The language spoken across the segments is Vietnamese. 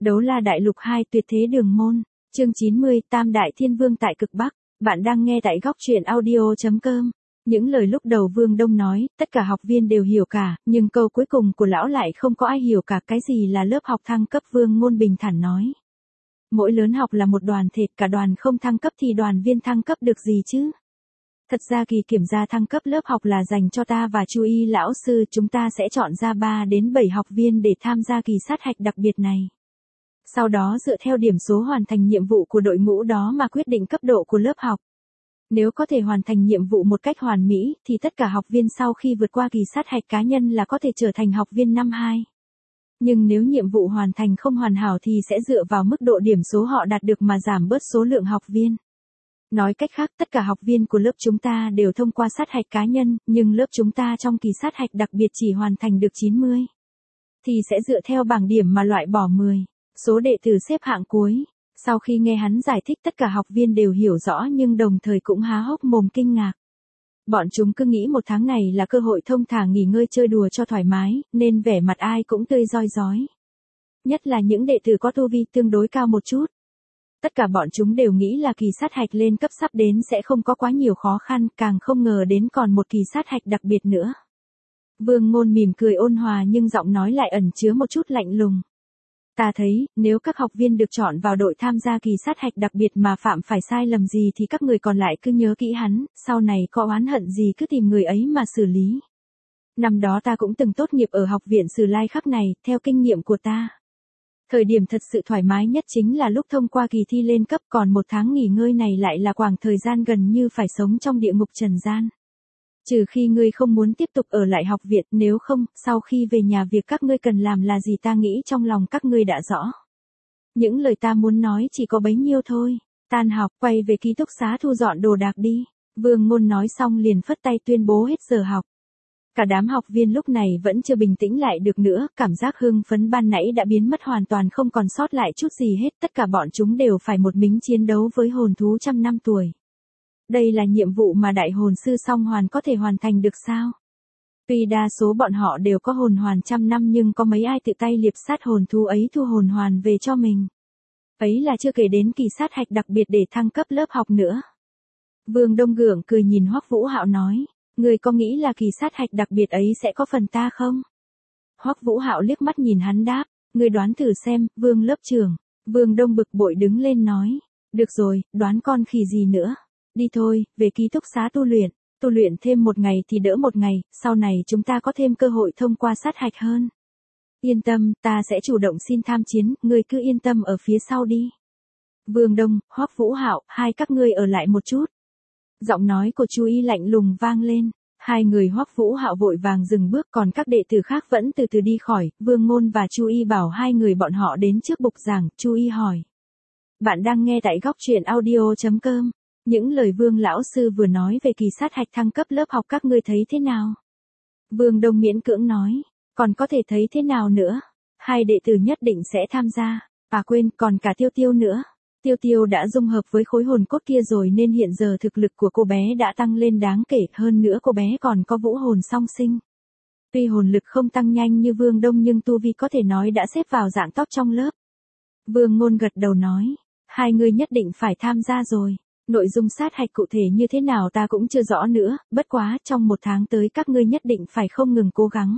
Đấu La Đại Lục 2 Tuyệt Thế Đường Môn, chương 90, Tam Đại Thiên Vương tại cực Bắc. Bạn đang nghe tại góc truyện audio.com. Những lời lúc đầu Vương Đông nói, tất cả học viên đều hiểu cả, nhưng câu cuối cùng của lão lại không có ai hiểu cả. Cái gì là lớp học thăng cấp? Vương Ngôn bình thản nói. Mỗi lớn học là một đoàn thể, cả đoàn không thăng cấp thì đoàn viên thăng cấp được gì chứ? Thật ra kỳ kiểm tra thăng cấp lớp học là dành cho ta và Chu Y lão sư, chúng ta sẽ chọn ra 3 đến 7 học viên để tham gia kỳ sát hạch đặc biệt này. Sau đó dựa theo điểm số hoàn thành nhiệm vụ của đội ngũ đó mà quyết định cấp độ của lớp học. Nếu có thể hoàn thành nhiệm vụ một cách hoàn mỹ, thì tất cả học viên sau khi vượt qua kỳ sát hạch cá nhân là có thể trở thành học viên năm 2. Nhưng nếu nhiệm vụ hoàn thành không hoàn hảo thì sẽ dựa vào mức độ điểm số họ đạt được mà giảm bớt số lượng học viên. Nói cách khác, tất cả học viên của lớp chúng ta đều thông qua sát hạch cá nhân, nhưng lớp chúng ta trong kỳ sát hạch đặc biệt chỉ hoàn thành được 90. Thì sẽ dựa theo bảng điểm mà loại bỏ 10. Số đệ tử xếp hạng cuối. Sau khi nghe hắn giải thích, tất cả học viên đều hiểu rõ nhưng đồng thời cũng há hốc mồm kinh ngạc. Bọn chúng cứ nghĩ một tháng này là cơ hội thông thả nghỉ ngơi chơi đùa cho thoải mái, nên vẻ mặt ai cũng tươi rói rói. Nhất là những đệ tử có tu vi tương đối cao một chút. Tất cả bọn chúng đều nghĩ là kỳ sát hạch lên cấp sắp đến sẽ không có quá nhiều khó khăn, càng không ngờ đến còn một kỳ sát hạch đặc biệt nữa. Vương Ngôn mỉm cười ôn hòa nhưng giọng nói lại ẩn chứa một chút lạnh lùng. Ta thấy, nếu các học viên được chọn vào đội tham gia kỳ sát hạch đặc biệt mà phạm phải sai lầm gì thì các người còn lại cứ nhớ kỹ hắn, sau này có oán hận gì cứ tìm người ấy mà xử lý. Năm đó ta cũng từng tốt nghiệp ở học viện Sử Lai Khắc này, theo kinh nghiệm của ta. Thời điểm thật sự thoải mái nhất chính là lúc thông qua kỳ thi lên cấp, còn một tháng nghỉ ngơi này lại là khoảng thời gian gần như phải sống trong địa ngục trần gian. Trừ khi ngươi không muốn tiếp tục ở lại học viện, nếu không, sau khi về nhà việc các ngươi cần làm là gì ta nghĩ trong lòng các ngươi đã rõ. Những lời ta muốn nói chỉ có bấy nhiêu thôi. Tan học, quay về ký túc xá thu dọn đồ đạc đi. Vương Ngôn nói xong liền phất tay tuyên bố hết giờ học. Cả đám học viên lúc này vẫn chưa bình tĩnh lại được nữa, cảm giác hưng phấn ban nãy đã biến mất hoàn toàn, không còn sót lại chút gì hết, tất cả bọn chúng đều phải một mình chiến đấu với hồn thú trăm năm tuổi. Đây là nhiệm vụ mà đại hồn sư Song Hoàn có thể hoàn thành được sao? Tuy đa số bọn họ đều có hồn hoàn trăm năm nhưng có mấy ai tự tay liệp sát hồn thú ấy thu hồn hoàn về cho mình. Ấy là chưa kể đến kỳ sát hạch đặc biệt để thăng cấp lớp học nữa. Vương Đông gượng cười nhìn Hoắc Vũ Hạo nói. Người có nghĩ là kỳ sát hạch đặc biệt ấy sẽ có phần ta không? Hoắc Vũ Hạo liếc mắt nhìn hắn đáp, người đoán thử xem, Vương lớp trưởng. Vương Đông bực bội đứng lên nói, được rồi, đoán con khỉ gì nữa. Đi thôi, về ký túc xá tu luyện thêm một ngày thì đỡ một ngày, sau này chúng ta có thêm cơ hội thông qua sát hạch hơn. Yên tâm, ta sẽ chủ động xin tham chiến, ngươi cứ yên tâm ở phía sau đi. Vương Đông, Hoắc Vũ Hạo, hai các ngươi ở lại một chút. Giọng nói của Chu Y lạnh lùng vang lên, hai người Hoắc Vũ Hạo vội vàng dừng bước, còn các đệ tử khác vẫn từ từ đi khỏi. Vương Ngôn và Chu Y bảo hai người bọn họ đến trước bục giảng. Chu Y hỏi, bạn đang nghe tại góc truyện audio.com. Những lời Vương lão sư vừa nói về kỳ sát hạch thăng cấp lớp học các ngươi thấy thế nào? Vương Đông miễn cưỡng nói, còn có thể thấy thế nào nữa? Hai đệ tử nhất định sẽ tham gia. À quên, còn cả Tiêu Tiêu nữa. Tiêu Tiêu đã dung hợp với khối hồn cốt kia rồi nên hiện giờ thực lực của cô bé đã tăng lên đáng kể, hơn nữa cô bé còn có vũ hồn song sinh. Tuy hồn lực không tăng nhanh như Vương Đông nhưng tu vi có thể nói đã xếp vào dạng top trong lớp. Vương Ngôn gật đầu nói, hai người nhất định phải tham gia rồi. Nội dung sát hạch cụ thể như thế nào ta cũng chưa rõ nữa, bất quá trong một tháng tới các ngươi nhất định phải không ngừng cố gắng.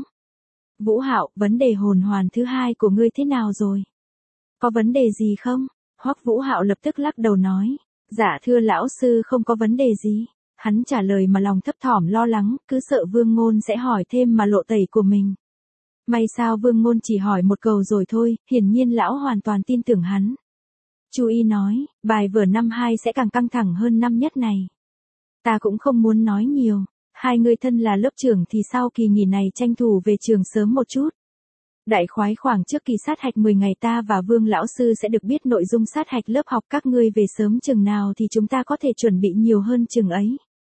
Vũ Hạo, vấn đề hồn hoàn thứ hai của ngươi thế nào rồi? Có vấn đề gì không? Hoắc Vũ Hạo lập tức lắc đầu nói, dạ thưa lão sư không có vấn đề gì. Hắn trả lời mà lòng thấp thỏm lo lắng, cứ sợ Vương Ngôn sẽ hỏi thêm mà lộ tẩy của mình. May sao Vương Ngôn chỉ hỏi một câu rồi thôi, hiển nhiên lão hoàn toàn tin tưởng hắn. Chu Y nói, bài vở năm 2 sẽ càng căng thẳng hơn năm nhất này. Ta cũng không muốn nói nhiều, hai người thân là lớp trưởng thì sau kỳ nghỉ này tranh thủ về trường sớm một chút. Đại khái khoảng trước kỳ sát hạch 10 ngày ta và Vương lão sư sẽ được biết nội dung sát hạch lớp học, các ngươi về sớm chừng nào thì chúng ta có thể chuẩn bị nhiều hơn chừng ấy.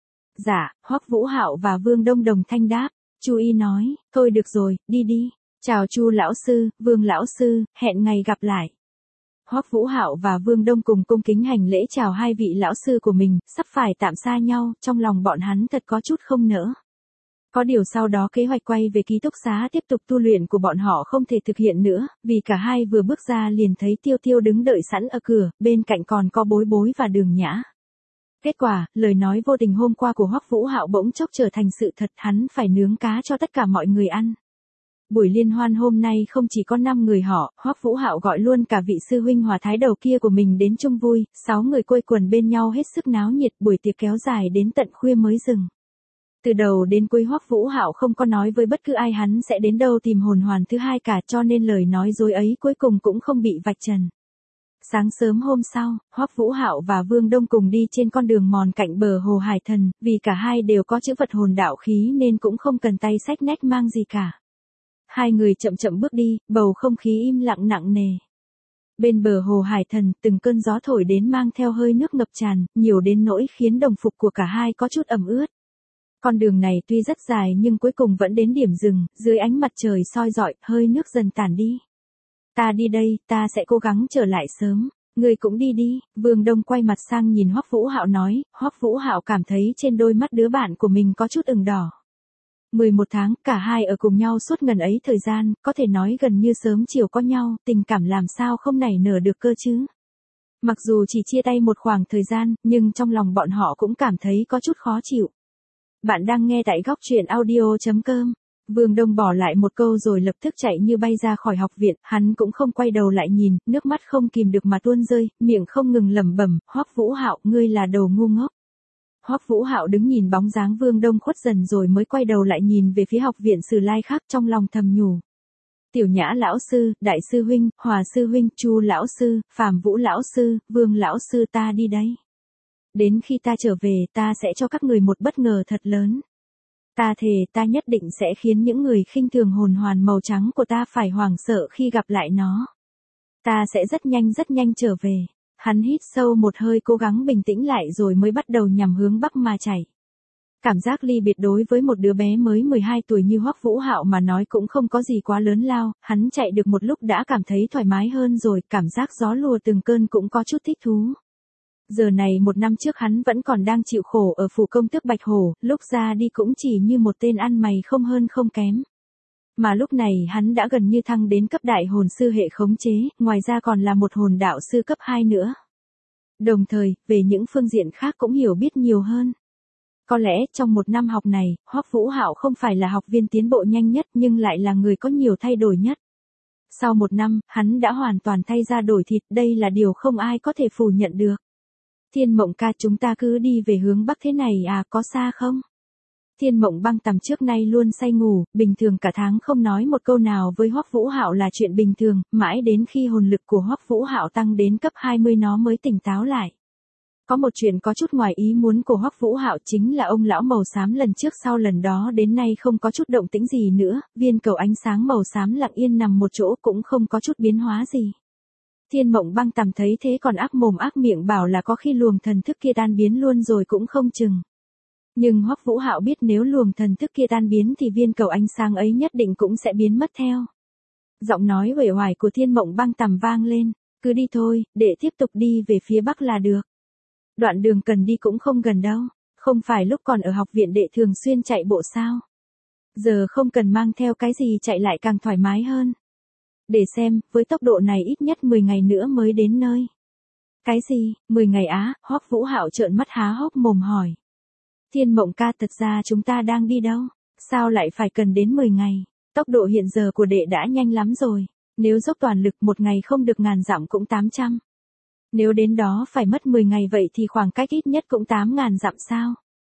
Dạ, Hoắc Vũ Hạo và Vương Đông đồng thanh đáp. Chu Y nói, thôi được rồi, đi đi. Chào Chu lão sư, Vương lão sư, hẹn ngày gặp lại. Hoắc Vũ Hạo và Vương Đông cùng cung kính hành lễ chào hai vị lão sư của mình, sắp phải tạm xa nhau, trong lòng bọn hắn thật có chút không nỡ. Có điều sau đó kế hoạch quay về ký túc xá tiếp tục tu luyện của bọn họ không thể thực hiện nữa, vì cả hai vừa bước ra liền thấy Tiêu Tiêu đứng đợi sẵn ở cửa, bên cạnh còn có Bối Bối và Đường Nhã. Kết quả, lời nói vô tình hôm qua của Hoắc Vũ Hạo bỗng chốc trở thành sự thật, hắn phải nướng cá cho tất cả mọi người ăn. Buổi liên hoan hôm nay không chỉ có 5 người họ, Hoắc Vũ Hạo gọi luôn cả vị sư huynh hòa thái đầu kia của mình đến chung vui, 6 người quây quần bên nhau hết sức náo nhiệt, buổi tiệc kéo dài đến tận khuya mới dừng. Từ đầu đến cuối Hoắc Vũ Hạo không có nói với bất cứ ai hắn sẽ đến đâu tìm hồn hoàn thứ hai cả, cho nên lời nói dối ấy cuối cùng cũng không bị vạch trần. Sáng sớm hôm sau, Hoắc Vũ Hạo và Vương Đông cùng đi trên con đường mòn cạnh bờ hồ Hải Thần, vì cả hai đều có chữ vật hồn đạo khí nên cũng không cần tay xách nách mang gì cả. Hai người chậm chậm bước đi, bầu không khí im lặng nặng nề. Bên bờ hồ Hải Thần, từng cơn gió thổi đến mang theo hơi nước ngập tràn, nhiều đến nỗi khiến đồng phục của cả hai có chút ẩm ướt. Con đường này tuy rất dài nhưng cuối cùng vẫn đến điểm dừng, dưới ánh mặt trời soi rọi, hơi nước dần tản đi. Ta đi đây, ta sẽ cố gắng trở lại sớm. Ngươi cũng đi đi. Vương Đông quay mặt sang nhìn Hoắc Vũ Hạo nói. Hoắc Vũ Hạo cảm thấy trên đôi mắt đứa bạn của mình có chút ửng đỏ. 11 tháng, cả hai ở cùng nhau suốt ngần ấy thời gian, có thể nói gần như sớm chiều có nhau, tình cảm làm sao không nảy nở được cơ chứ. Mặc dù chỉ chia tay một khoảng thời gian, nhưng trong lòng bọn họ cũng cảm thấy có chút khó chịu. Bạn đang nghe tại góc truyện audio.com. Vương Đông bỏ lại một câu rồi lập tức chạy như bay ra khỏi học viện, hắn cũng không quay đầu lại nhìn, nước mắt không kìm được mà tuôn rơi, miệng không ngừng lẩm bẩm, Hoắc Vũ Hạo, ngươi là đồ ngu ngốc. Hoắc Vũ Hạo đứng nhìn bóng dáng Vương Đông khuất dần rồi mới quay đầu lại nhìn về phía học viện Sử Lai khác, trong lòng thầm nhủ. Tiểu Nhã lão sư, Đại sư huynh, Hòa sư huynh, Chu lão sư, Phạm Vũ lão sư, Vương lão sư, ta đi đây. Đến khi ta trở về, ta sẽ cho các người một bất ngờ thật lớn. Ta thề ta nhất định sẽ khiến những người khinh thường hồn hoàn màu trắng của ta phải hoảng sợ khi gặp lại nó. Ta sẽ rất nhanh trở về. Hắn hít sâu một hơi, cố gắng bình tĩnh lại rồi mới bắt đầu nhằm hướng bắc mà chạy. Cảm giác ly biệt đối với một đứa bé mới 12 tuổi như Hoắc Vũ Hạo mà nói cũng không có gì quá lớn lao, hắn chạy được một lúc đã cảm thấy thoải mái hơn rồi, cảm giác gió lùa từng cơn cũng có chút thích thú. Giờ này một năm trước hắn vẫn còn đang chịu khổ ở phủ công tước Bạch Hổ, lúc ra đi cũng chỉ như một tên ăn mày không hơn không kém. Mà lúc này hắn đã gần như thăng đến cấp đại hồn sư hệ khống chế, ngoài ra còn là một hồn đạo sư cấp 2 nữa. Đồng thời, về những phương diện khác cũng hiểu biết nhiều hơn. Có lẽ trong một năm học này, Hoắc Vũ Hạo không phải là học viên tiến bộ nhanh nhất nhưng lại là người có nhiều thay đổi nhất. Sau một năm, hắn đã hoàn toàn thay da đổi thịt, đây là điều không ai có thể phủ nhận được. Thiên Mộng ca, chúng ta cứ đi về hướng bắc thế này à, có xa không? Thiên Mộng Băng Tầm trước nay luôn say ngủ, bình thường cả tháng không nói một câu nào với Hoắc Vũ Hạo là chuyện bình thường, mãi đến khi hồn lực của Hoắc Vũ Hạo tăng đến cấp 20 nó mới tỉnh táo lại. Có một chuyện có chút ngoài ý muốn của Hoắc Vũ Hạo chính là ông lão màu xám lần trước sau lần đó đến nay không có chút động tĩnh gì nữa, viên cầu ánh sáng màu xám lặng yên nằm một chỗ cũng không có chút biến hóa gì. Thiên Mộng Băng Tầm thấy thế còn ác mồm ác miệng bảo là có khi luồng thần thức kia tan biến luôn rồi cũng không chừng. Nhưng Hoắc Vũ Hạo biết nếu luồng thần thức kia tan biến thì viên cầu ánh sáng ấy nhất định cũng sẽ biến mất theo. Giọng nói uể oải của Thiên Mộng Băng Tầm vang lên, cứ đi thôi, để tiếp tục đi về phía bắc là được. Đoạn đường cần đi cũng không gần đâu, không phải lúc còn ở học viện đệ thường xuyên chạy bộ sao. Giờ không cần mang theo cái gì chạy lại càng thoải mái hơn. Để xem, với tốc độ này ít nhất 10 ngày nữa mới đến nơi. Cái gì, 10 ngày á? Hoắc Vũ Hạo trợn mắt há hốc mồm hỏi. Thiên Mộng ca, thật ra chúng ta đang đi đâu? Sao lại phải cần đến 10 ngày? Tốc độ hiện giờ của đệ đã nhanh lắm rồi. Nếu dốc toàn lực một ngày không được ngàn dặm cũng 800. Nếu đến đó phải mất 10 ngày vậy thì khoảng cách ít nhất cũng 8.000 dặm sao?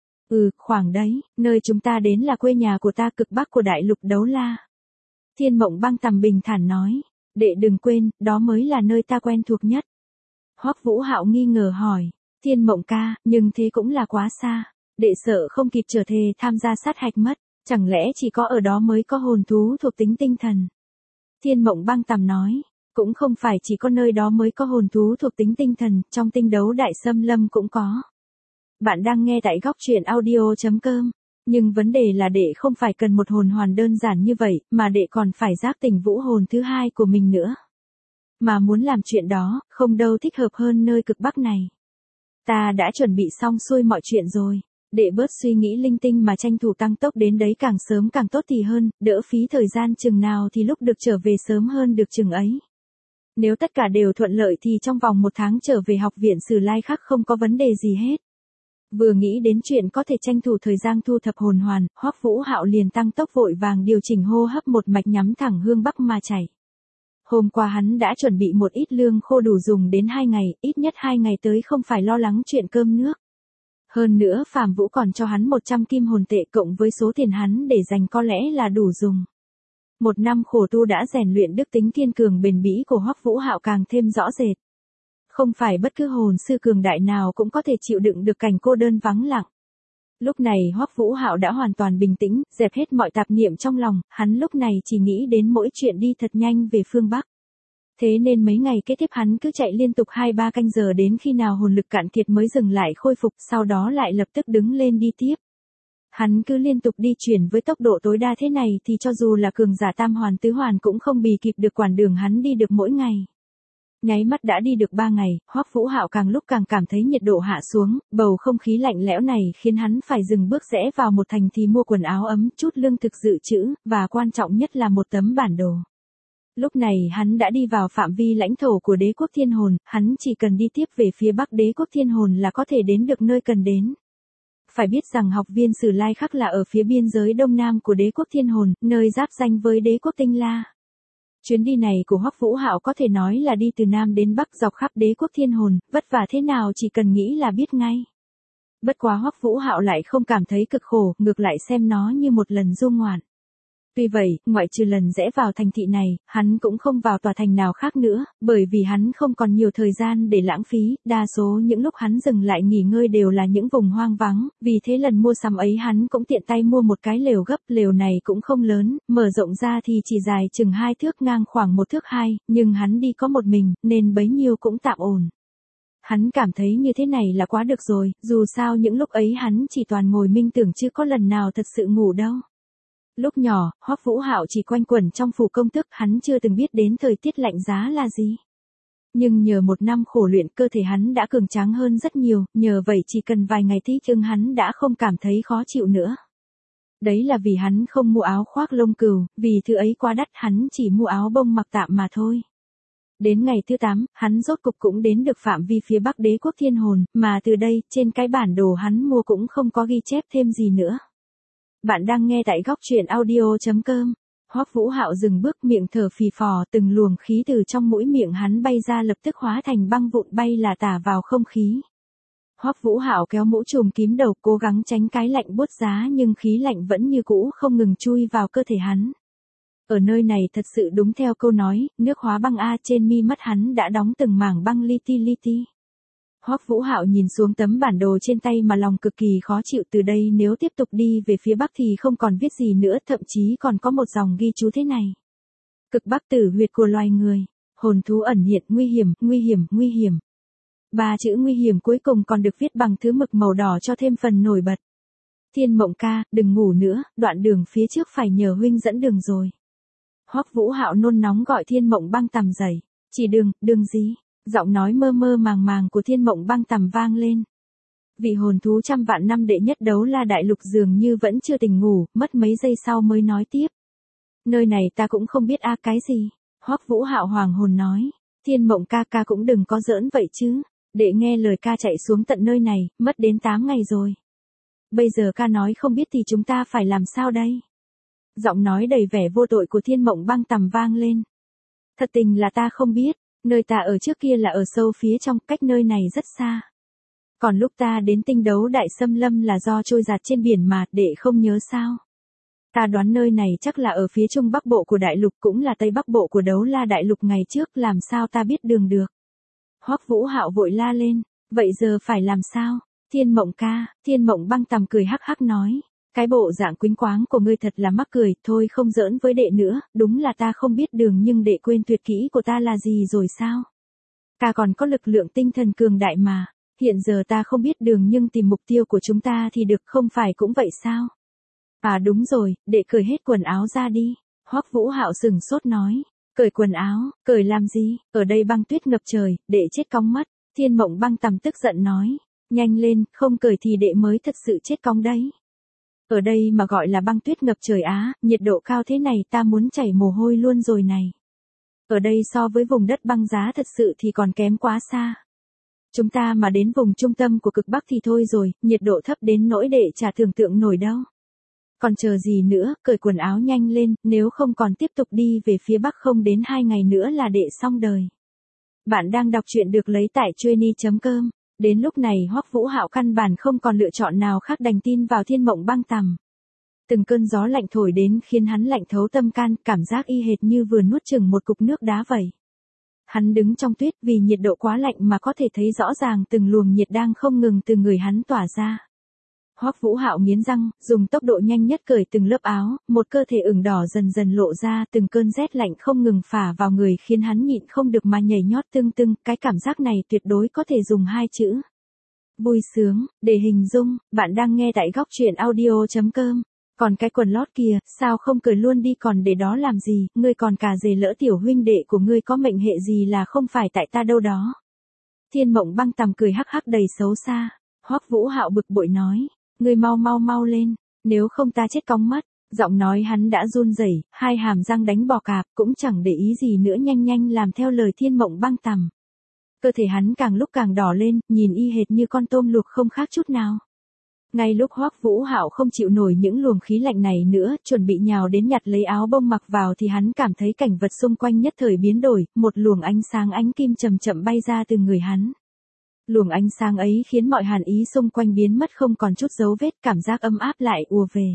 Ừ, khoảng đấy, nơi chúng ta đến là quê nhà của ta cực bắc của đại lục Đấu La. Thiên Mộng Băng Tầm bình thản nói, đệ đừng quên, đó mới là nơi ta quen thuộc nhất. Hoắc Vũ Hạo nghi ngờ hỏi, Thiên Mộng ca, nhưng thế cũng là quá xa, đệ sợ không kịp trở thề tham gia sát hạch mất, chẳng lẽ chỉ có ở đó mới có hồn thú thuộc tính tinh thần. Thiên Mộng Băng Tầm nói, cũng không phải chỉ có nơi đó mới có hồn thú thuộc tính tinh thần, trong tinh đấu đại xâm lâm cũng có. Bạn đang nghe tại góc truyện audio.com. Nhưng vấn đề là đệ không phải cần một hồn hoàn đơn giản như vậy, mà đệ còn phải giác tỉnh vũ hồn thứ hai của mình nữa. Mà muốn làm chuyện đó, không đâu thích hợp hơn nơi cực bắc này. Ta đã chuẩn bị xong xuôi mọi chuyện rồi. Đệ bớt suy nghĩ linh tinh mà tranh thủ tăng tốc đến đấy càng sớm càng tốt thì hơn, đỡ phí thời gian chừng nào thì lúc được trở về sớm hơn được chừng ấy. Nếu tất cả đều thuận lợi thì trong vòng 1 tháng trở về học viện Sử Lai Khắc không có vấn đề gì hết. Vừa nghĩ đến chuyện có thể tranh thủ thời gian thu thập hồn hoàn, Hoắc Vũ Hạo liền tăng tốc vội vàng điều chỉnh hô hấp một mạch nhắm thẳng hướng bắc mà chạy. Hôm qua hắn đã chuẩn bị một ít lương khô đủ dùng đến 2 ngày, ít nhất 2 ngày tới không phải lo lắng chuyện cơm nước. Hơn nữa Phạm Vũ còn cho hắn 100 kim hồn tệ cộng với số tiền hắn để dành có lẽ là đủ dùng. 1 năm khổ tu đã rèn luyện đức tính kiên cường bền bỉ của Hoắc Vũ Hạo càng thêm rõ rệt. Không phải bất cứ hồn sư cường đại nào cũng có thể chịu đựng được cảnh cô đơn vắng lặng. Lúc này Hoắc Vũ Hạo đã hoàn toàn bình tĩnh, dẹp hết mọi tạp niệm trong lòng, hắn lúc này chỉ nghĩ đến mỗi chuyện đi thật nhanh về phương Bắc. Thế nên mấy ngày kế tiếp hắn cứ chạy liên tục 2-3 canh giờ đến khi nào hồn lực cạn kiệt mới dừng lại khôi phục, sau đó lại lập tức đứng lên đi tiếp. Hắn cứ liên tục đi chuyển với tốc độ tối đa thế này thì cho dù là cường giả tam hoàn tứ hoàn cũng không bì kịp được quãng đường hắn đi được mỗi ngày. Nháy mắt đã đi được 3 ngày, Hoắc Vũ Hạo càng lúc càng cảm thấy nhiệt độ hạ xuống, bầu không khí lạnh lẽo này khiến hắn phải dừng bước rẽ vào một thành thì mua quần áo ấm, chút lương thực dự trữ, và quan trọng nhất là một tấm bản đồ. Lúc này hắn đã đi vào phạm vi lãnh thổ của đế quốc thiên hồn, hắn chỉ cần đi tiếp về phía bắc đế quốc thiên hồn là có thể đến được nơi cần đến. Phải biết rằng học viên Sử Lai Khắc là ở phía biên giới đông nam của đế quốc thiên hồn, nơi giáp ranh với đế quốc Tinh La. Chuyến đi này của Hoắc Vũ Hạo có thể nói là đi từ nam đến bắc dọc khắp đế quốc thiên hồn, vất vả thế nào chỉ cần nghĩ là biết ngay. Bất quá Hoắc Vũ Hạo lại không cảm thấy cực khổ, ngược lại xem nó như một lần du ngoạn. Tuy vậy, ngoại trừ lần rẽ vào thành thị này, hắn cũng không vào tòa thành nào khác nữa, bởi vì hắn không còn nhiều thời gian để lãng phí, đa số những lúc hắn dừng lại nghỉ ngơi đều là những vùng hoang vắng, vì thế lần mua sắm ấy hắn cũng tiện tay mua một cái lều gấp, lều này cũng không lớn, mở rộng ra thì chỉ dài chừng 2 thước ngang khoảng 1 thước 2, nhưng hắn đi có một mình, nên bấy nhiêu cũng tạm ổn. Hắn cảm thấy như thế này là quá được rồi, dù sao những lúc ấy hắn chỉ toàn ngồi minh tưởng chứ có lần nào thật sự ngủ đâu. Lúc nhỏ, Hoắc Vũ Hạo chỉ quanh quẩn trong phủ công tước, hắn chưa từng biết đến thời tiết lạnh giá là gì. Nhưng nhờ 1 năm khổ luyện cơ thể hắn đã cường tráng hơn rất nhiều, nhờ vậy chỉ cần vài ngày thích ứng hắn đã không cảm thấy khó chịu nữa. Đấy là vì hắn không mua áo khoác lông cừu, vì thứ ấy quá đắt hắn chỉ mua áo bông mặc tạm mà thôi. Đến ngày thứ 8, hắn rốt cục cũng đến được phạm vi phía bắc đế quốc thiên hồn, mà từ đây, trên cái bản đồ hắn mua cũng không có ghi chép thêm gì nữa. Bạn đang nghe tại góc truyện audio.com. Hoắc Vũ Hạo dừng bước miệng thở phì phò, từng luồng khí từ trong mũi miệng hắn bay ra lập tức hóa thành băng vụn bay là tả vào không khí. Hoắc Vũ Hạo kéo mũ trùm kín đầu cố gắng tránh cái lạnh buốt giá nhưng khí lạnh vẫn như cũ không ngừng chui vào cơ thể hắn. Ở nơi này thật sự đúng theo câu nói, nước hóa băng a, trên mi mắt hắn đã đóng từng mảng băng li ti li ti. Hoắc Vũ Hạo nhìn xuống tấm bản đồ trên tay mà lòng cực kỳ khó chịu, từ đây nếu tiếp tục đi về phía bắc thì không còn viết gì nữa, thậm chí còn có một dòng ghi chú thế này. Cực bắc tử huyệt của loài người, hồn thú ẩn hiện, nguy hiểm, nguy hiểm, nguy hiểm. 3 chữ nguy hiểm cuối cùng còn được viết bằng thứ mực màu đỏ cho thêm phần nổi bật. Thiên Mộng ca, đừng ngủ nữa, đoạn đường phía trước phải nhờ huynh dẫn đường rồi. Hoắc Vũ Hạo nôn nóng gọi Thiên Mộng Băng Tằm dậy. Chỉ đường, đường gì? Giọng nói mơ mơ màng màng của Thiên Mộng Băng Tằm vang lên. Vị hồn thú trăm vạn năm đệ nhất Đấu La đại lục dường như vẫn chưa tỉnh ngủ, mất mấy giây sau mới nói tiếp. Nơi này ta cũng không biết cái gì. Hoắc Vũ Hạo hoàng hồn nói. Thiên Mộng ca cũng đừng có giỡn vậy chứ. Đệ nghe lời ca chạy xuống tận nơi này, mất đến 8 ngày rồi. Bây giờ ca nói không biết thì chúng ta phải làm sao đây? Giọng nói đầy vẻ vô tội của Thiên Mộng Băng Tằm vang lên. Thật tình là ta không biết, nơi ta ở trước kia là ở sâu phía trong, cách nơi này rất xa. Còn lúc ta đến Tinh Đấu Đại Xâm Lâm là do trôi dạt trên biển mà, đệ không nhớ sao? Ta đoán nơi này chắc là ở phía trung bắc bộ của đại lục, cũng là tây bắc bộ của Đấu La đại lục ngày trước, làm sao ta biết đường được? Hoắc Vũ Hạo vội la lên, vậy giờ phải làm sao? Thiên Mộng ca, Thiên Mộng Băng Tằm cười hắc hắc nói. Cái bộ dạng quýnh quáng của ngươi thật là mắc cười, thôi không giỡn với đệ nữa, đúng là ta không biết đường nhưng đệ quên tuyệt kỹ của ta là gì rồi sao? Ta còn có lực lượng tinh thần cường đại mà, hiện giờ ta không biết đường nhưng tìm mục tiêu của chúng ta thì được, không phải cũng vậy sao? À đúng rồi, đệ cởi hết quần áo ra đi. Hoắc Vũ Hạo sừng sốt nói, cởi quần áo, cởi làm gì, ở đây băng tuyết ngập trời, đệ chết cong mất. Thiên Mộng Băng Tằm tức giận nói. Nhanh lên, không cởi thì đệ mới thật sự chết cóng đấy. Ở đây mà gọi là băng tuyết ngập trời Á, nhiệt độ cao thế này ta muốn chảy mồ hôi luôn rồi này. Ở đây so với vùng đất băng giá thật sự thì còn kém quá xa. Chúng ta mà đến vùng trung tâm của cực Bắc thì thôi rồi, nhiệt độ thấp đến nỗi đệ chả tưởng tượng nổi đâu. Còn chờ gì nữa, cởi quần áo nhanh lên, nếu không còn tiếp tục đi về phía Bắc không đến 2 ngày nữa là đệ xong đời. Bạn đang đọc truyện được lấy tại Truyeni.com. Đến lúc này Hoắc Vũ Hạo căn bản không còn lựa chọn nào khác đành tin vào thiên mộng băng tằm. Từng cơn gió lạnh thổi đến khiến hắn lạnh thấu tâm can, cảm giác y hệt như vừa nuốt chửng một cục nước đá vậy. Hắn đứng trong tuyết vì nhiệt độ quá lạnh mà có thể thấy rõ ràng từng luồng nhiệt đang không ngừng từ người hắn tỏa ra. Hoắc Vũ Hạo nghiến răng, dùng tốc độ nhanh nhất cởi từng lớp áo, một cơ thể ửng đỏ dần dần lộ ra, từng cơn rét lạnh không ngừng phả vào người khiến hắn nhịn không được mà nhảy nhót tưng tưng, cái cảm giác này tuyệt đối có thể dùng 2 chữ. Vui sướng, để hình dung, bạn đang nghe tại góc truyện audio.com. Còn cái quần lót kia, sao không cởi luôn đi còn để đó làm gì, ngươi còn cà rề lỡ tiểu huynh đệ của ngươi có mệnh hệ gì là không phải tại ta đâu đó. Thiên mộng băng tằm cười hắc hắc đầy xấu xa, Hoắc Vũ Hạo bực bội nói. Ngươi mau lên, nếu không ta chết cóng mất. Giọng nói hắn đã run rẩy, hai hàm răng đánh bò cạp, cũng chẳng để ý gì nữa nhanh làm theo lời thiên mộng băng tằm. Cơ thể hắn càng lúc càng đỏ lên, nhìn y hệt như con tôm luộc không khác chút nào. Ngay lúc Hoắc Vũ Hạo không chịu nổi những luồng khí lạnh này nữa, chuẩn bị nhào đến nhặt lấy áo bông mặc vào thì hắn cảm thấy cảnh vật xung quanh nhất thời biến đổi, một luồng ánh sáng ánh kim chậm chậm bay ra từ người hắn. Luồng ánh sáng ấy khiến mọi hàn ý xung quanh biến mất không còn chút dấu vết, cảm giác ấm áp lại ùa về.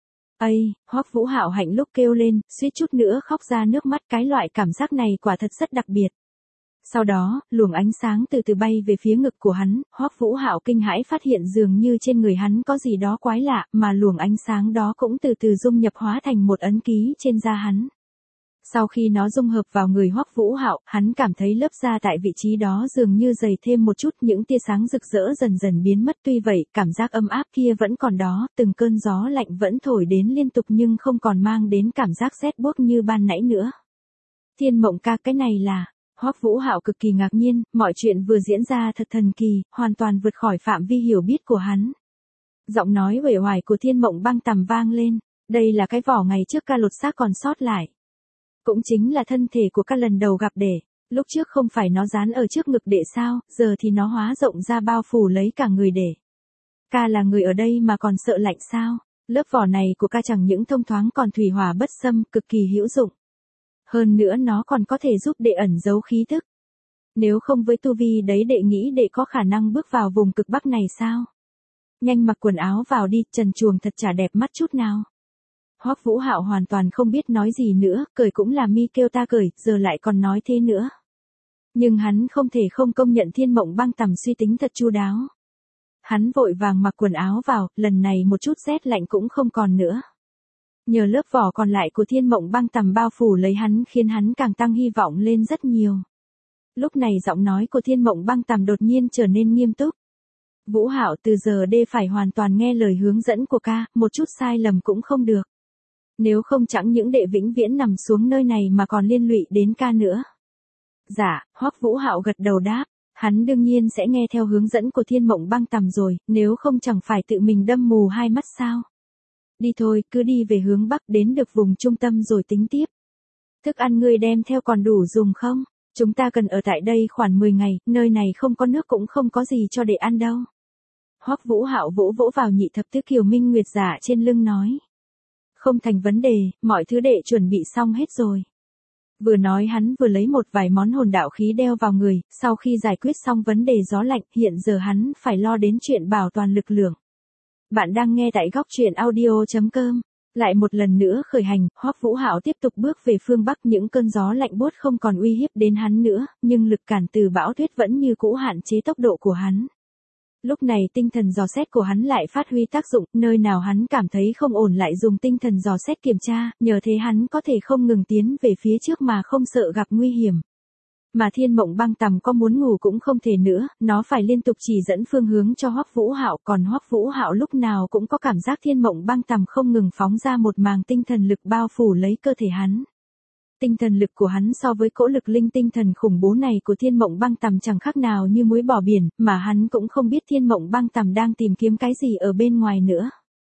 Ây, Hoắc Vũ Hạo hạnh lúc kêu lên, suýt chút nữa khóc ra nước mắt, cái loại cảm giác này quả thật rất đặc biệt. Sau đó, luồng ánh sáng từ từ bay về phía ngực của hắn, Hoắc Vũ Hạo kinh hãi phát hiện dường như trên người hắn có gì đó quái lạ, mà luồng ánh sáng đó cũng từ từ dung nhập hóa thành một ấn ký trên da hắn. Sau khi nó dung hợp vào người Hoắc Vũ Hạo, hắn cảm thấy lớp da tại vị trí đó dường như dày thêm một chút, những tia sáng rực rỡ dần dần biến mất, tuy vậy, cảm giác ấm áp kia vẫn còn đó, từng cơn gió lạnh vẫn thổi đến liên tục nhưng không còn mang đến cảm giác rét buốt như ban nãy nữa. Thiên mộng ca, cái này là... Hoắc Vũ Hạo cực kỳ ngạc nhiên, mọi chuyện vừa diễn ra thật thần kỳ, hoàn toàn vượt khỏi phạm vi hiểu biết của hắn. Giọng nói uể oải của thiên mộng băng tằm vang lên, đây là cái vỏ ngày trước ca lột xác còn sót lại. Cũng chính là thân thể của ca lần đầu gặp đệ, lúc trước không phải nó dán ở trước ngực đệ sao, giờ thì nó hóa rộng ra bao phủ lấy cả người đệ. Ca là người ở đây mà còn sợ lạnh sao, lớp vỏ này của ca chẳng những thông thoáng còn thủy hỏa bất xâm, cực kỳ hữu dụng. Hơn nữa nó còn có thể giúp đệ ẩn giấu khí tức. Nếu không với tu vi đấy đệ nghĩ đệ có khả năng bước vào vùng cực Bắc này sao? Nhanh mặc quần áo vào đi, trần truồng thật chả đẹp mắt chút nào. Hoắc Vũ Hạo hoàn toàn không biết nói gì nữa, cởi cũng là mi kêu ta cởi, giờ lại còn nói thế nữa. Nhưng hắn không thể không công nhận thiên mộng băng tằm suy tính thật chu đáo. Hắn vội vàng mặc quần áo vào, lần này một chút rét lạnh cũng không còn nữa. Nhờ lớp vỏ còn lại của thiên mộng băng tằm bao phủ lấy hắn khiến hắn càng tăng hy vọng lên rất nhiều. Lúc này giọng nói của thiên mộng băng tằm đột nhiên trở nên nghiêm túc. Vũ Hạo, từ giờ đê phải hoàn toàn nghe lời hướng dẫn của ca, một chút sai lầm cũng không được. Nếu không chẳng những đệ vĩnh viễn nằm xuống nơi này mà còn liên lụy đến ca nữa. Dạ, Hoắc Vũ Hạo gật đầu đáp, hắn đương nhiên sẽ nghe theo hướng dẫn của thiên mộng băng tằm rồi, nếu không chẳng phải tự mình đâm mù hai mắt sao. Đi thôi, cứ đi về hướng Bắc đến được vùng trung tâm rồi tính tiếp. Thức ăn ngươi đem theo còn đủ dùng không? Chúng ta cần ở tại đây khoảng 10 ngày, nơi này không có nước cũng không có gì cho để ăn đâu. Hoắc Vũ Hạo vỗ vỗ vào nhị thập tứ kiều minh nguyệt giả trên lưng nói. Không thành vấn đề, mọi thứ đệ chuẩn bị xong hết rồi. Vừa nói hắn vừa lấy một vài món hồn đạo khí đeo vào người, sau khi giải quyết xong vấn đề gió lạnh, hiện giờ hắn phải lo đến chuyện bảo toàn lực lượng. Bạn đang nghe tại góc truyện audio.com. Lại một lần nữa khởi hành, Hoắc Vũ Hạo tiếp tục bước về phương Bắc, những cơn gió lạnh buốt không còn uy hiếp đến hắn nữa, nhưng lực cản từ bão tuyết vẫn như cũ hạn chế tốc độ của hắn. Lúc này tinh thần dò xét của hắn lại phát huy tác dụng, nơi nào hắn cảm thấy không ổn lại dùng tinh thần dò xét kiểm tra, nhờ thế hắn có thể không ngừng tiến về phía trước mà không sợ gặp nguy hiểm. Mà thiên mộng băng tằm có muốn ngủ cũng không thể nữa, nó phải liên tục chỉ dẫn phương hướng cho Hoắc Vũ Hạo, còn Hoắc Vũ Hạo lúc nào cũng có cảm giác thiên mộng băng tằm không ngừng phóng ra một màng tinh thần lực bao phủ lấy cơ thể hắn. Tinh thần lực của hắn so với cỗ lực linh tinh thần khủng bố này của Thiên Mộng Băng Tằm chẳng khác nào như muối bỏ biển, mà hắn cũng không biết Thiên Mộng Băng Tằm đang tìm kiếm cái gì ở bên ngoài nữa.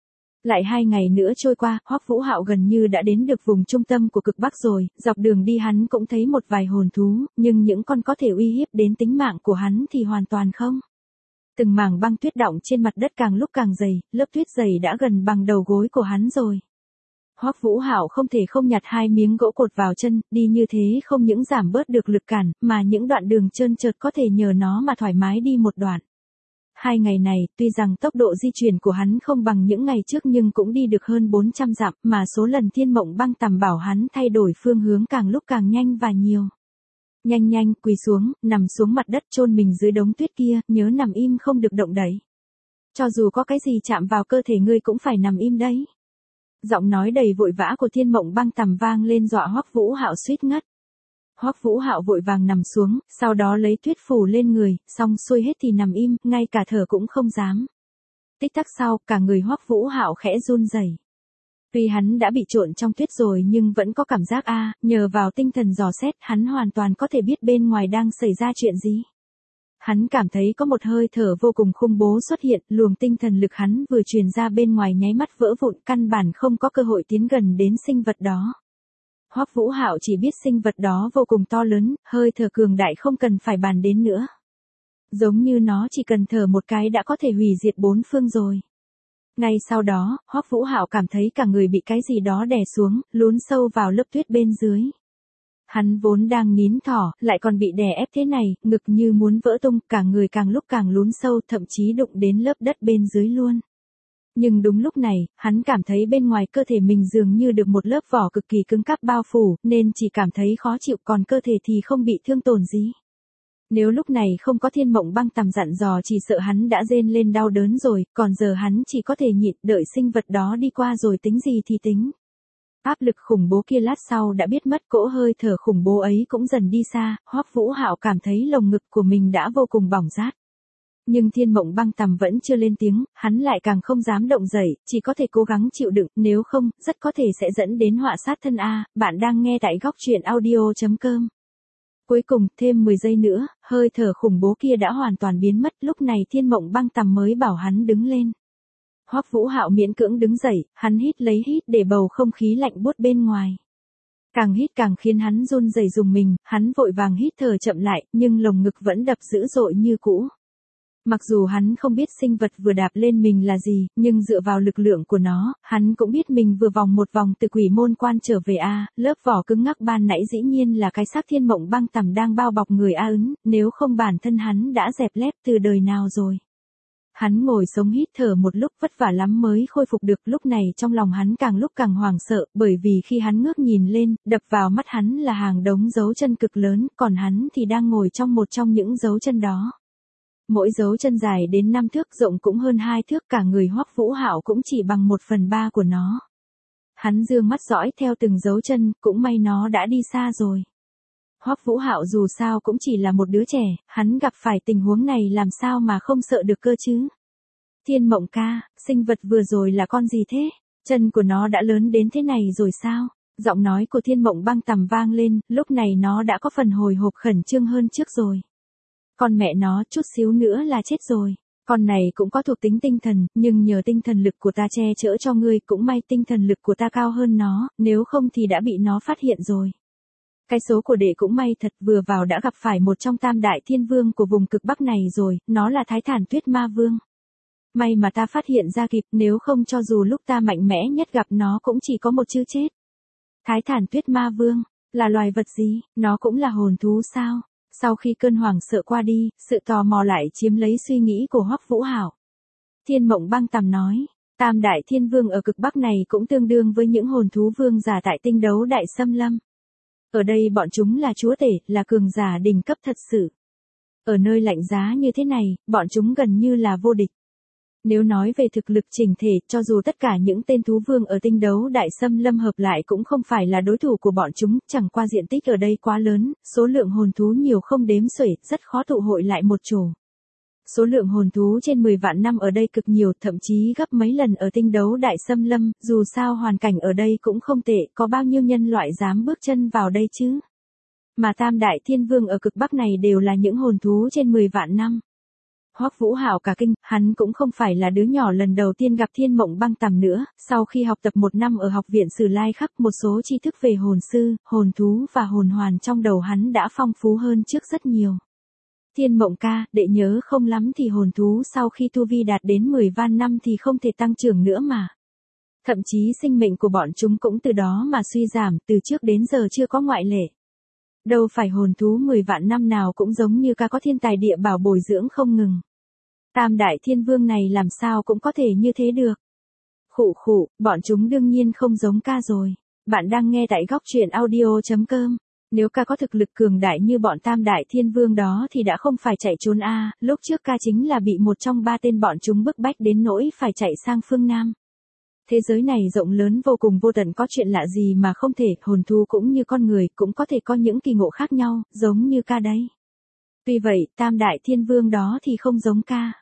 Lại 2 ngày nữa trôi qua, Hoắc Vũ Hạo gần như đã đến được vùng trung tâm của cực Bắc rồi, dọc đường đi hắn cũng thấy một vài hồn thú, nhưng những con có thể uy hiếp đến tính mạng của hắn thì hoàn toàn không. Từng mảng băng tuyết đọng trên mặt đất càng lúc càng dày, lớp tuyết dày đã gần bằng đầu gối của hắn rồi. Hoắc Vũ Hạo không thể không nhặt 2 miếng gỗ cột vào chân, đi như thế không những giảm bớt được lực cản, mà những đoạn đường trơn trượt có thể nhờ nó mà thoải mái đi một đoạn. 2 ngày này, tuy rằng tốc độ di chuyển của hắn không bằng những ngày trước nhưng cũng đi được hơn 400 dặm, mà số lần Thiên Mộng Băng Tằm bảo hắn thay đổi phương hướng càng lúc càng nhanh và nhiều. Nhanh nhanh, quỳ xuống, nằm xuống mặt đất chôn mình dưới đống tuyết kia, nhớ nằm im không được động đậy. Cho dù có cái gì chạm vào cơ thể ngươi cũng phải nằm im đấy. Giọng nói đầy vội vã của Thiên Mộng Băng Tằm vang lên dọa Hoắc Vũ Hạo suýt ngất. Hoắc Vũ Hạo vội vàng nằm xuống, sau đó lấy tuyết phủ lên người, xong xuôi hết thì nằm im, ngay cả thở cũng không dám. Tích tắc sau, cả người Hoắc Vũ Hạo khẽ run rẩy. Tuy hắn đã bị trộn trong tuyết rồi nhưng vẫn có cảm giác nhờ vào tinh thần dò xét, hắn hoàn toàn có thể biết bên ngoài đang xảy ra chuyện gì. Hắn cảm thấy có một hơi thở vô cùng khủng bố xuất hiện, luồng tinh thần lực hắn vừa truyền ra bên ngoài nháy mắt vỡ vụn, căn bản không có cơ hội tiến gần đến sinh vật đó. Hoắc Vũ Hạo chỉ biết sinh vật đó vô cùng to lớn, hơi thở cường đại không cần phải bàn đến nữa. Giống như nó chỉ cần thở một cái đã có thể hủy diệt 4 phương rồi. Ngay sau đó, Hoắc Vũ Hạo cảm thấy cả người bị cái gì đó đè xuống, lún sâu vào lớp tuyết bên dưới. Hắn vốn đang nín thở, lại còn bị đè ép thế này, ngực như muốn vỡ tung, cả người càng lúc càng lún sâu, thậm chí đụng đến lớp đất bên dưới luôn. Nhưng đúng lúc này, hắn cảm thấy bên ngoài cơ thể mình dường như được một lớp vỏ cực kỳ cứng cáp bao phủ, nên chỉ cảm thấy khó chịu, còn cơ thể thì không bị thương tổn gì. Nếu lúc này không có Thiên Mộng Băng Tằm dặn dò chỉ sợ hắn đã rên lên đau đớn rồi, còn giờ hắn chỉ có thể nhịn, đợi sinh vật đó đi qua rồi tính gì thì tính. Áp lực khủng bố kia lát sau đã biết mất, cỗ hơi thở khủng bố ấy cũng dần đi xa, Hoắc Vũ Hạo cảm thấy lồng ngực của mình đã vô cùng bỏng rát. Nhưng Thiên Mộng Băng Tằm vẫn chưa lên tiếng, hắn lại càng không dám động dậy, chỉ có thể cố gắng chịu đựng, nếu không, rất có thể sẽ dẫn đến họa sát thân Bạn đang nghe tại góc truyện audio.com. Cuối cùng, thêm 10 giây nữa, hơi thở khủng bố kia đã hoàn toàn biến mất, lúc này Thiên Mộng Băng Tằm mới bảo hắn đứng lên. Hoắc Vũ Hạo miễn cưỡng đứng dậy, hắn hít lấy hít để bầu không khí lạnh buốt bên ngoài. Càng hít càng khiến hắn run rẩy rùng mình, hắn vội vàng hít thở chậm lại, nhưng lồng ngực vẫn đập dữ dội như cũ. Mặc dù hắn không biết sinh vật vừa đạp lên mình là gì, nhưng dựa vào lực lượng của nó, hắn cũng biết mình vừa vòng một vòng từ quỷ môn quan trở về lớp vỏ cứng ngắc ban nãy dĩ nhiên là cái xác Thiên Mộng Băng Tằm đang bao bọc người Ứng, nếu không bản thân hắn đã dẹp lép từ đời nào rồi. Hắn ngồi sống hít thở một lúc vất vả lắm mới khôi phục được, lúc này trong lòng hắn càng lúc càng hoảng sợ, bởi vì khi hắn ngước nhìn lên, đập vào mắt hắn là hàng đống dấu chân cực lớn, còn hắn thì đang ngồi trong một trong những dấu chân đó. Mỗi dấu chân dài đến 5 thước, rộng cũng hơn 2 thước, cả người Hoắc Vũ Hạo cũng chỉ bằng 1/3 của nó. Hắn dương mắt dõi theo từng dấu chân, cũng may nó đã đi xa rồi. Hoắc Vũ Hạo dù sao cũng chỉ là một đứa trẻ, hắn gặp phải tình huống này làm sao mà không sợ được cơ chứ. Thiên Mộng ca, sinh vật vừa rồi là con gì thế? Chân của nó đã lớn đến thế này rồi sao? Giọng nói của Thiên Mộng Băng Tằm vang lên, lúc này nó đã có phần hồi hộp khẩn trương hơn trước rồi. Con mẹ nó, chút xíu nữa là chết rồi. Con này cũng có thuộc tính tinh thần, nhưng nhờ tinh thần lực của ta che chở cho ngươi, cũng may tinh thần lực của ta cao hơn nó, nếu không thì đã bị nó phát hiện rồi. Cái số của đệ cũng may thật, vừa vào đã gặp phải một trong tam đại thiên vương của vùng cực Bắc này rồi, nó là Thái Thản Tuyết Ma Vương. May mà ta phát hiện ra kịp, nếu không cho dù lúc ta mạnh mẽ nhất gặp nó cũng chỉ có một chữ chết. Thái Thản Tuyết Ma Vương, là loài vật gì, nó cũng là hồn thú sao? Sau khi cơn hoảng sợ qua đi, sự tò mò lại chiếm lấy suy nghĩ của Hoắc Vũ Hạo. Thiên Mộng Băng Tằm nói, tam đại thiên vương ở cực Bắc này cũng tương đương với những hồn thú vương giả tại tinh đấu đại xâm lâm. Ở đây bọn chúng là chúa tể, là cường giả đỉnh cấp thật sự. Ở nơi lạnh giá như thế này, bọn chúng gần như là vô địch. Nếu nói về thực lực chỉnh thể, cho dù tất cả những tên thú vương ở tinh đấu đại xâm lâm hợp lại cũng không phải là đối thủ của bọn chúng, chẳng qua diện tích ở đây quá lớn, số lượng hồn thú nhiều không đếm xuể, rất khó tụ hội lại một chỗ. Số lượng hồn thú trên 10 vạn năm ở đây cực nhiều, thậm chí gấp mấy lần ở tinh đấu đại xâm lâm, dù sao hoàn cảnh ở đây cũng không tệ, có bao nhiêu nhân loại dám bước chân vào đây chứ. Mà Tam Đại Thiên Vương ở cực Bắc này đều là những hồn thú trên 10 vạn năm. Hoắc Vũ Hạo cả kinh, hắn cũng không phải là đứa nhỏ lần đầu tiên gặp Thiên Mộng Băng Tằm nữa, sau khi học tập 1 năm ở học viện Sử Lai Khắc, một số tri thức về hồn sư, hồn thú và hồn hoàn trong đầu hắn đã phong phú hơn trước rất nhiều. Thiên Mộng ca, đệ nhớ không lắm thì hồn thú sau khi tu vi đạt đến 10 vạn năm thì không thể tăng trưởng nữa mà. Thậm chí sinh mệnh của bọn chúng cũng từ đó mà suy giảm, từ trước đến giờ chưa có ngoại lệ. Đâu phải hồn thú 10 vạn năm nào cũng giống như ca có thiên tài địa bảo bồi dưỡng không ngừng. Tam Đại Thiên Vương này làm sao cũng có thể như thế được. Khụ khụ, bọn chúng đương nhiên không giống ca rồi. Bạn đang nghe tại góc truyện audio.com. Nếu ca có thực lực cường đại như bọn Tam Đại Thiên Vương đó thì đã không phải chạy trốn lúc trước ca chính là bị một trong 3 tên bọn chúng bức bách đến nỗi phải chạy sang phương Nam. Thế giới này rộng lớn vô cùng vô tận, có chuyện lạ gì mà không thể, hồn thú cũng như con người, cũng có thể có những kỳ ngộ khác nhau, giống như ca đấy. Tuy vậy, Tam Đại Thiên Vương đó thì không giống ca.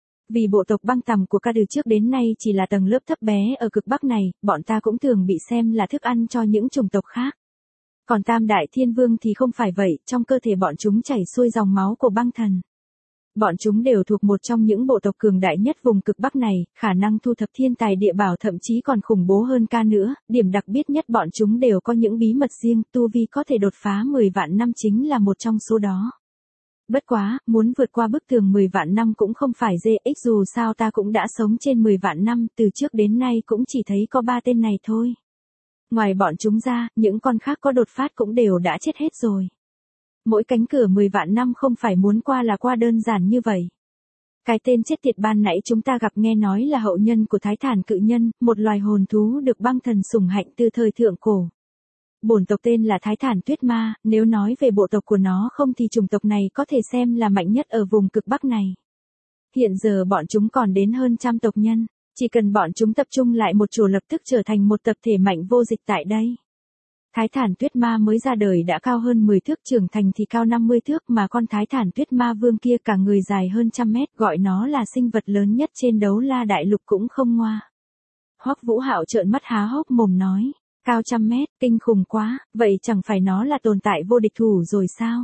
Vì bộ tộc Băng Tằm của ca từ trước đến nay chỉ là tầng lớp thấp bé ở cực Bắc này, bọn ta cũng thường bị xem là thức ăn cho những chủng tộc khác. Còn Tam Đại Thiên Vương thì không phải vậy, trong cơ thể bọn chúng chảy xuôi dòng máu của băng thần. Bọn chúng đều thuộc một trong những bộ tộc cường đại nhất vùng cực Bắc này, khả năng thu thập thiên tài địa bảo thậm chí còn khủng bố hơn ca nữa, điểm đặc biệt nhất bọn chúng đều có những bí mật riêng, tu vi có thể đột phá 10 vạn năm chính là một trong số đó. Bất quá, muốn vượt qua bức tường 10 vạn năm cũng không phải dễ, dù sao ta cũng đã sống trên 10 vạn năm, từ trước đến nay cũng chỉ thấy có 3 tên này thôi. Ngoài bọn chúng ra, những con khác có đột phát cũng đều đã chết hết rồi. Mỗi cánh cửa 10 vạn năm không phải muốn qua là qua đơn giản như vậy. Cái tên chết tiệt ban nãy chúng ta gặp nghe nói là hậu nhân của Thái Thản cự nhân, một loài hồn thú được băng thần sủng hạnh từ thời thượng cổ. Bổn tộc tên là Thái Thản Tuyết Ma, nếu nói về bộ tộc của nó không thì chủng tộc này có thể xem là mạnh nhất ở vùng cực Bắc này. Hiện giờ bọn chúng còn đến hơn 100 tộc nhân, chỉ cần bọn chúng tập trung lại một chỗ lập tức trở thành một tập thể mạnh vô địch tại đây. Thái Thản Tuyết Ma mới ra đời đã cao hơn 10 thước, trưởng thành thì cao 50 thước, mà con Thái Thản Tuyết Ma Vương kia cả người dài hơn 100 mét, gọi nó là sinh vật lớn nhất trên Đấu La Đại Lục cũng không ngoa. Hoắc Vũ Hạo trợn mắt há hốc mồm nói, cao 100 mét, kinh khủng quá, vậy chẳng phải nó là tồn tại vô địch thủ rồi sao?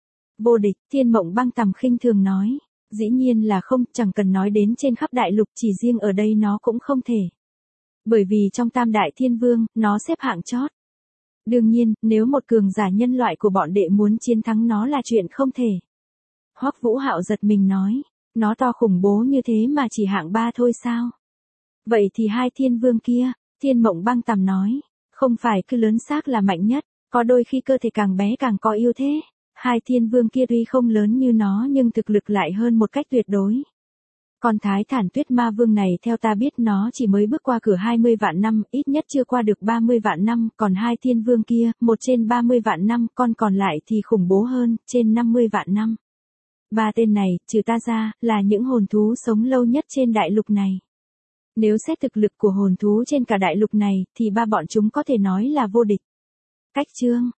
Vô địch, Thiên Mộng Băng Tằm khinh thường nói, dĩ nhiên là không, chẳng cần nói đến trên khắp đại lục, chỉ riêng ở đây nó cũng không thể. Bởi vì trong Tam Đại Thiên Vương, nó xếp hạng chót. Đương nhiên, nếu một cường giả nhân loại của bọn đệ muốn chiến thắng nó là chuyện không thể. Hoắc Vũ Hạo giật mình nói, nó to khủng bố như thế mà chỉ hạng 3 thôi sao? Vậy thì 2 thiên vương kia, Thiên Mộng Băng Tằm nói, không phải cứ lớn xác là mạnh nhất, có đôi khi cơ thể càng bé càng có ưu thế. 2 thiên vương kia tuy không lớn như nó nhưng thực lực lại hơn một cách tuyệt đối. Còn Thái Thản Tuyết Ma Vương này theo ta biết nó chỉ mới bước qua cửa 20 vạn năm, ít nhất chưa qua được 30 vạn năm, còn 2 thiên vương kia, một trên 30 vạn năm, còn lại thì khủng bố hơn, trên 50 vạn năm. 3 tên này, trừ ta ra, là những hồn thú sống lâu nhất trên đại lục này. Nếu xét thực lực của hồn thú trên cả đại lục này, thì 3 bọn chúng có thể nói là vô địch. Cách chương